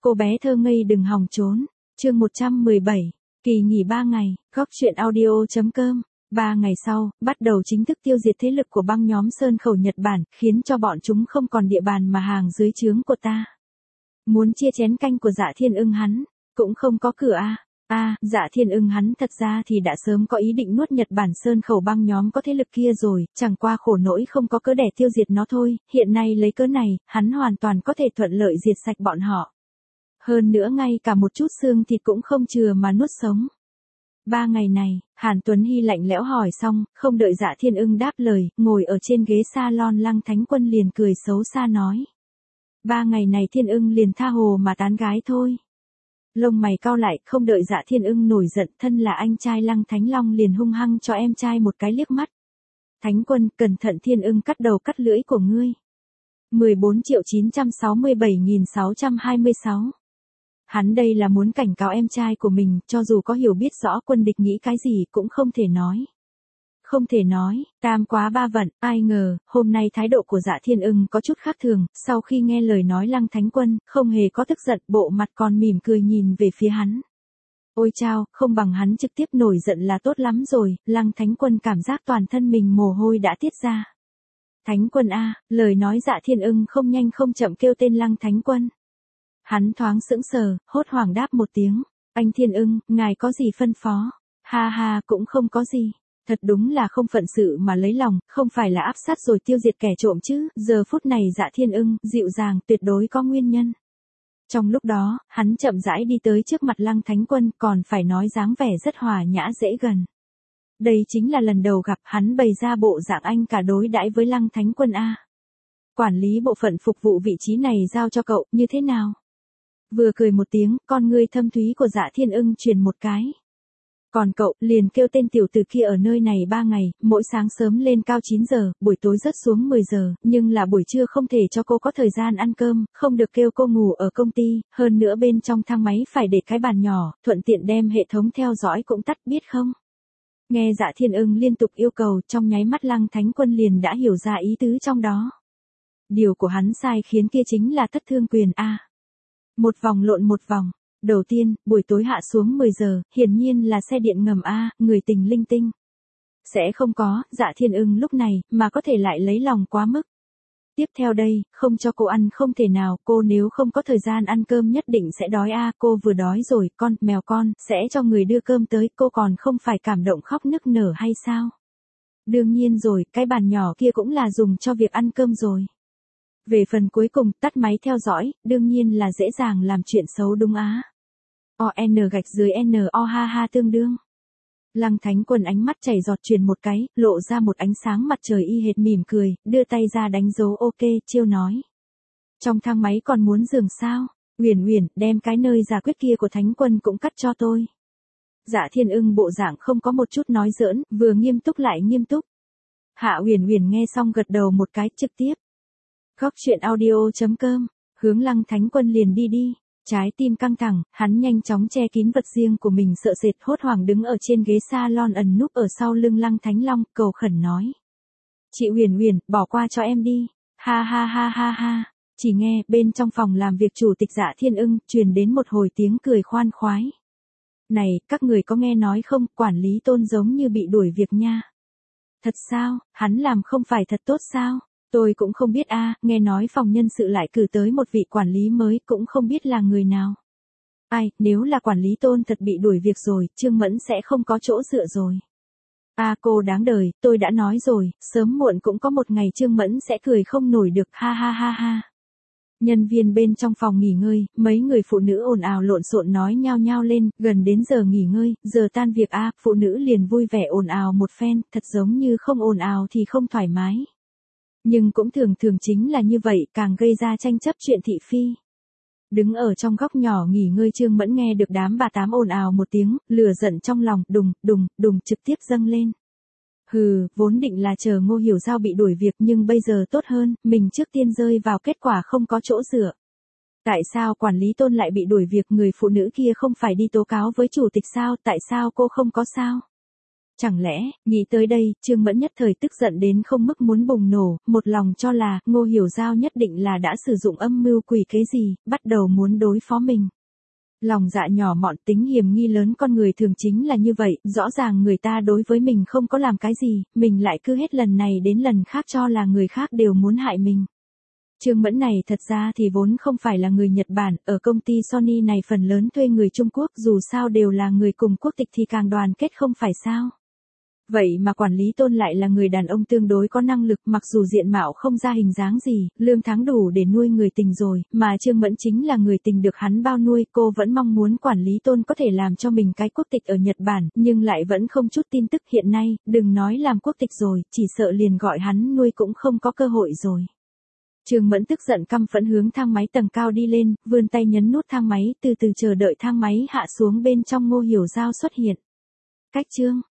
Cô bé thơ ngây đừng hòng trốn. Chương 117. Kỳ nghỉ 3 ngày, góc truyện audio.com. 3 ngày sau, bắt đầu chính thức tiêu diệt thế lực của băng nhóm Sơn Khẩu Nhật Bản, khiến cho bọn chúng không còn địa bàn mà hàng dưới trướng của ta. Muốn chia chén canh của Dạ Thiên Ưng hắn, cũng không có cửa Dạ Thiên Ưng hắn thật ra thì đã sớm có ý định nuốt Nhật Bản Sơn Khẩu băng nhóm có thế lực kia rồi, chẳng qua khổ nỗi không có cớ để tiêu diệt nó thôi, hiện nay lấy cớ này, hắn hoàn toàn có thể thuận lợi diệt sạch bọn họ. Hơn nữa ngay cả một chút xương thịt cũng không chừa mà nuốt sống. 3 ngày này, Hàn Tuấn Hy lạnh lẽo hỏi xong, không đợi Dạ Thiên Ưng đáp lời, ngồi ở trên ghế salon Lăng Thánh Quân liền cười xấu xa nói. 3 ngày này Thiên Ưng liền tha hồ mà tán gái thôi. Lông mày cau lại, không đợi Dạ Thiên Ưng nổi giận, thân là anh trai Lăng Thánh Long liền hung hăng cho em trai một cái liếc mắt. Thánh Quân, cẩn thận Thiên Ưng cắt đầu cắt lưỡi của ngươi. 14.967.626. Hắn đây là muốn cảnh cáo em trai của mình, cho dù có hiểu biết rõ quân địch nghĩ cái gì cũng không thể nói. Không thể nói, tam quá ba vận, ai ngờ, hôm nay thái độ của Dạ Thiên Ưng có chút khác thường, sau khi nghe lời nói Lăng Thánh Quân, không hề có tức giận, bộ mặt còn mỉm cười nhìn về phía hắn. Ôi chao, không bằng hắn trực tiếp nổi giận là tốt lắm rồi, Lăng Thánh Quân cảm giác toàn thân mình mồ hôi đã tiết ra. Thánh Quân lời nói Dạ Thiên Ưng không nhanh không chậm kêu tên Lăng Thánh Quân. Hắn thoáng sững sờ, hốt hoảng đáp một tiếng, anh Thiên Ưng, ngài có gì phân phó? Ha ha, cũng không có gì. Thật đúng là không phận sự mà lấy lòng, không phải là áp sát rồi tiêu diệt kẻ trộm chứ, giờ phút này Dạ Thiên Ưng, dịu dàng, tuyệt đối có nguyên nhân. Trong lúc đó, hắn chậm rãi đi tới trước mặt Lăng Thánh Quân, còn phải nói dáng vẻ rất hòa nhã dễ gần. Đây chính là lần đầu gặp hắn bày ra bộ dạng anh cả đối đãi với Lăng Thánh Quân Quản lý bộ phận phục vụ vị trí này giao cho cậu, như thế nào? Vừa cười một tiếng, con ngươi thâm thúy của Dạ Thiên Ưng truyền một cái. Còn cậu, liền kêu tên tiểu tử kia ở nơi này 3 ngày, mỗi sáng sớm lên cao 9 giờ, buổi tối rớt xuống 10 giờ, nhưng là buổi trưa không thể cho cô có thời gian ăn cơm, không được kêu cô ngủ ở công ty, hơn nữa bên trong thang máy phải để cái bàn nhỏ, thuận tiện đem hệ thống theo dõi cũng tắt biết không? Nghe Dạ Thiên Ưng liên tục yêu cầu, trong nháy mắt Lăng Thánh Quân liền đã hiểu ra ý tứ trong đó. Điều của hắn sai khiến kia chính là thất thương quyền Một vòng lộn một vòng. Đầu tiên, buổi tối hạ xuống 10 giờ, hiển nhiên là xe điện ngầm người tình linh tinh. Sẽ không có, Dạ Thiên Ưng lúc này, mà có thể lại lấy lòng quá mức. Tiếp theo đây, không cho cô ăn không thể nào, cô nếu không có thời gian ăn cơm nhất định sẽ đói cô vừa đói rồi, mèo con, sẽ cho người đưa cơm tới, cô còn không phải cảm động khóc nức nở hay sao? Đương nhiên rồi, cái bàn nhỏ kia cũng là dùng cho việc ăn cơm rồi. Về phần cuối cùng, tắt máy theo dõi, đương nhiên là dễ dàng làm chuyện xấu đúng ON_NO ha tương đương. Lăng Thánh Quân ánh mắt chảy giọt truyền một cái, lộ ra một ánh sáng mặt trời y hệt mỉm cười, đưa tay ra đánh dấu ok, chiêu nói. Trong thang máy còn muốn giường sao? Uyển, đem cái nơi giả quyết kia của Thánh Quân cũng cắt cho tôi. Dạ Thiên Ưng bộ dạng không có một chút nói giỡn, vừa nghiêm túc lại nghiêm túc. Hạ Uyển nghe xong gật đầu một cái, trực tiếp. Góc truyện audio.com, hướng Lăng Thánh Quân liền đi. Trái tim căng thẳng, hắn nhanh chóng che kín vật riêng của mình sợ sệt hốt hoảng đứng ở trên ghế salon ẩn núp ở sau lưng Lăng Thánh Long, cầu khẩn nói. Chị Uyển, bỏ qua cho em đi. Ha. Chỉ nghe, bên trong phòng làm việc chủ tịch Dạ Thiên Ưng, truyền đến một hồi tiếng cười khoan khoái. Này, các người có nghe nói không, quản lý Tôn giống như bị đuổi việc nha. Thật sao, hắn làm không phải thật tốt sao? Tôi cũng không biết nghe nói phòng nhân sự lại cử tới một vị quản lý mới, cũng không biết là người nào. Ai, nếu là quản lý Tôn thật bị đuổi việc rồi, Trương Mẫn sẽ không có chỗ dựa rồi. Cô đáng đời, tôi đã nói rồi, sớm muộn cũng có một ngày Trương Mẫn sẽ cười không nổi được, ha. Nhân viên bên trong phòng nghỉ ngơi, mấy người phụ nữ ồn ào lộn xộn nói nhao lên, gần đến giờ nghỉ ngơi, giờ tan việc phụ nữ liền vui vẻ ồn ào một phen, thật giống như không ồn ào thì không thoải mái. Nhưng cũng thường chính là như vậy, càng gây ra tranh chấp chuyện thị phi. Đứng ở trong góc nhỏ nghỉ ngơi Trương Mẫn nghe được đám bà tám ồn ào một tiếng, lửa giận trong lòng, đùng, trực tiếp dâng lên. Vốn định là chờ Ngô Hiểu Giao bị đuổi việc nhưng bây giờ tốt hơn, mình trước tiên rơi vào kết quả không có chỗ dựa. Tại sao quản lý Tôn lại bị đuổi việc, người phụ nữ kia không phải đi tố cáo với chủ tịch sao, tại sao cô không có sao? Chẳng lẽ, nghĩ tới đây, Trương Mẫn nhất thời tức giận đến không mức muốn bùng nổ, một lòng cho là, Ngô Hiểu Giao nhất định là đã sử dụng âm mưu quỷ kế gì, bắt đầu muốn đối phó mình. Lòng dạ nhỏ mọn tính hiểm nghi lớn con người thường chính là như vậy, rõ ràng người ta đối với mình không có làm cái gì, mình lại cứ hết lần này đến lần khác cho là người khác đều muốn hại mình. Trương Mẫn này thật ra thì vốn không phải là người Nhật Bản, ở công ty Sony này phần lớn thuê người Trung Quốc, dù sao đều là người cùng quốc tịch thì càng đoàn kết không phải sao. Vậy mà quản lý Tôn lại là người đàn ông tương đối có năng lực, mặc dù diện mạo không ra hình dáng gì, lương tháng đủ để nuôi người tình rồi, mà Trương Mẫn chính là người tình được hắn bao nuôi, cô vẫn mong muốn quản lý Tôn có thể làm cho mình cái quốc tịch ở Nhật Bản, nhưng lại vẫn không chút tin tức hiện nay, đừng nói làm quốc tịch rồi, chỉ sợ liền gọi hắn nuôi cũng không có cơ hội rồi. Trương Mẫn tức giận căm phẫn hướng thang máy tầng cao đi lên, vươn tay nhấn nút thang máy, từ từ chờ đợi thang máy hạ xuống bên trong Ngô Hiểu Giao xuất hiện. Cách Trương